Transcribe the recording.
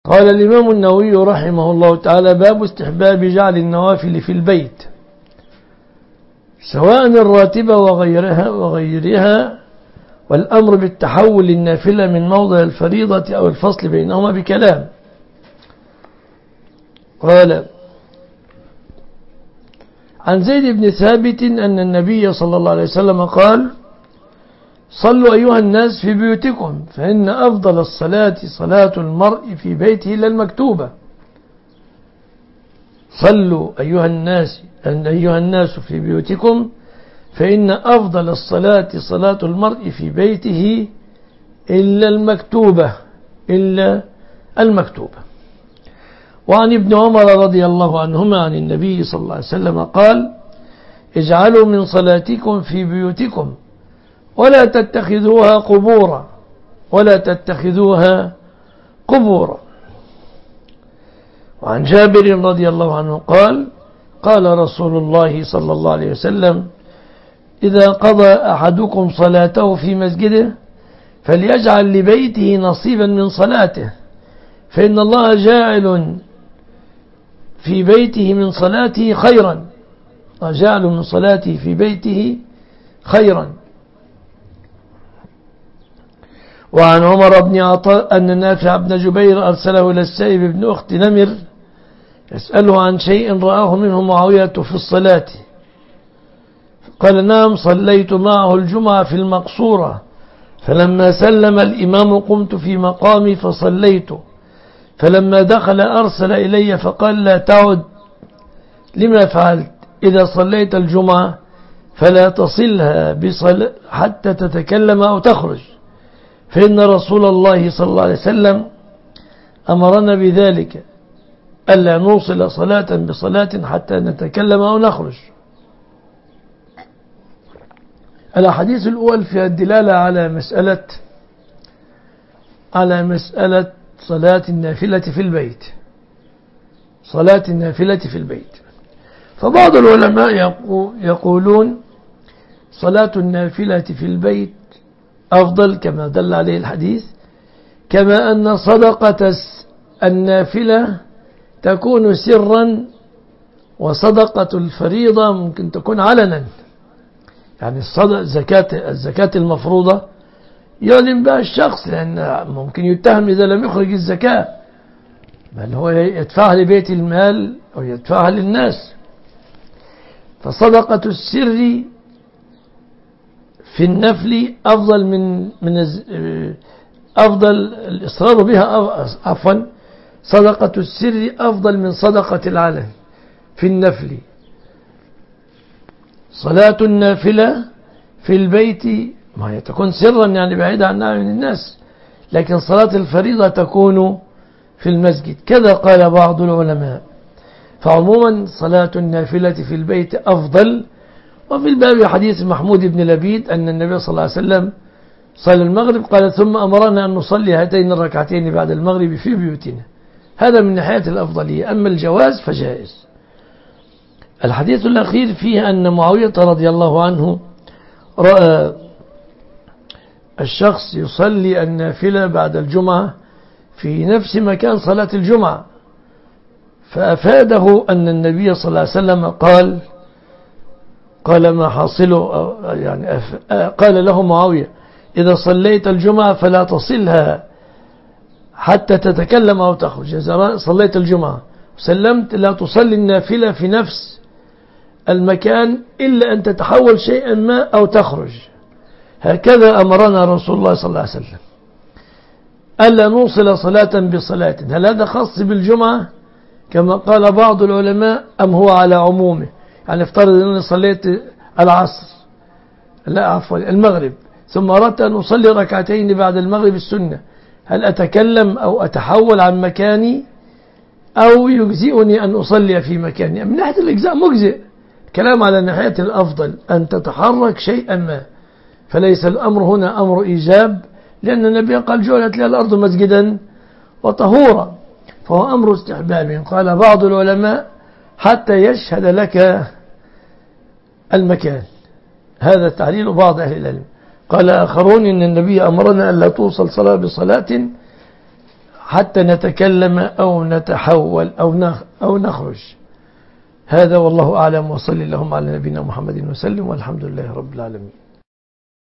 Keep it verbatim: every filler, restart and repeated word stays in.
قال الإمام النووي رحمه الله تعالى: باب استحباب جعل النوافل في البيت سواء الراتبة وغيرها وغيرها، والأمر بالتحول النافلة من موضع الفريضة أو الفصل بينهما بكلام. قال: عن زيد بن ثابت أن النبي صلى الله عليه وسلم قال: صلوا أيها الناس في بيوتكم، فإن أفضل الصلاة صلاة المرء في بيته إلا المكتوبة. صلوا أيها الناس أن أيها الناس في بيوتكم، فإن أفضل الصلاة صلاة المرء في بيته إلا المكتوبة إلا المكتوبة. وعن ابن عمر رضي الله عنهما عن النبي صلى الله عليه وسلم قال: اجعلوا من صلاتكم في بيوتكم ولا تتخذوها قبورا ولا تتخذوها قبورا. وعن جابر رضي الله عنه قال: قال رسول الله صلى الله عليه وسلم: إذا قضى أحدكم صلاته في مسجده فليجعل لبيته نصيبا من صلاته، فإن الله جاعل في بيته من صلاته خيرا وجعل من صلاته في بيته خيرا. وعن عمر بن عطاء أن نافع بن جبير أرسله إلى السائب بن أخت نمر يسأله عن شيء رآه منه معاوية في الصلاة، قال: نعم، صليت معه الجمعة في المقصورة، فلما سلم الإمام قمت في مقامي فصليت، فلما دخل أرسل إلي فقال: لا تعد، لما فعلت؟ إذا صليت الجمعة فلا تصلها بصل حتى تتكلم أو تخرج، فإن رسول الله صلى الله عليه وسلم أمرنا بذلك، ألا نوصل صلاة بصلاة حتى نتكلم أو نخرج. الحديث الأول في الدلالة على مسألة على مسألة صلاة النافلة في البيت صلاة النافلة في البيت فبعض العلماء يقولون صلاة النافلة في البيت أفضل كما دل عليه الحديث، كما أن صدقة النافلة تكون سرا وصدقة الفريضة ممكن تكون علنا. يعني الصدقة الزكاة الزكاة المفروضة يعلن بها الشخص، لأن ممكن يتهم إذا لم يخرج الزكاة، بل هو يدفعها لبيت المال أو يدفعها للناس. فصدقة السر في النفل أفضل من من أفضل الإصرار بها عفوا صدقة السر أفضل من صدقة العلن في النفل. صلاة النافلة في البيت ما هي تكون سرا يعني بعيدة عن أعين الناس، لكن صلاة الفريضة تكون في المسجد، كذا قال بعض العلماء. فعموما صلاة النافلة في البيت أفضل. وفي الباب حديث محمود بن لبيد أن النبي صلى الله عليه وسلم صلى المغرب قال: ثم أمرنا أن نصلي هاتين الركعتين بعد المغرب في بيوتنا. هذا من ناحية الأفضلية، أما الجواز فجائز. الحديث الأخير فيه أن معاوية رضي الله عنه رأى الشخص يصلي النافلة بعد الجمعة في نفس مكان صلاة الجمعة، فأفاده أن النبي صلى الله عليه وسلم قال قال ما حاصله يعني قال له معاوية: إذا صليت الجمعة فلا تصلها حتى تتكلم أو تخرج. إذا صليت الجمعة وسلمت لا تصلي النافلة في نفس المكان إلا أن تتحول شيئا ما أو تخرج. هكذا أمرنا رسول الله صلى الله عليه وسلم ألا نوصل صلاة بصلاة. هل هذا خاص بالجمعة كما قال بعض العلماء أم هو على عمومه؟ يعني افترض أنني صليت العصر لا عفوا المغرب ثم أردت أن أصلي ركعتين بعد المغرب السنة، هل أتكلم أو أتحول عن مكاني أو يجزئني أن أصلي في مكاني؟ من ناحية الإجزاء مجزئ، كلام على ناحية الأفضل أن تتحرك شيئا ما، فليس الأمر هنا أمر إيجاب، لأن النبي قال: جعلت لي الأرض مسجدا وطهورا، فهو أمر استحباب. قال بعض العلماء: حتى يشهد لك المكان. هذا تعليل بعض أهل العلم. قال آخرون: إن النبي أمرنا أن لا توصل صلاة بصلاة حتى نتكلم أو نتحول أو أو نخرج. هذا والله أعلم، وصلي اللهم على نبينا محمد وسلم، والحمد لله رب العالمين.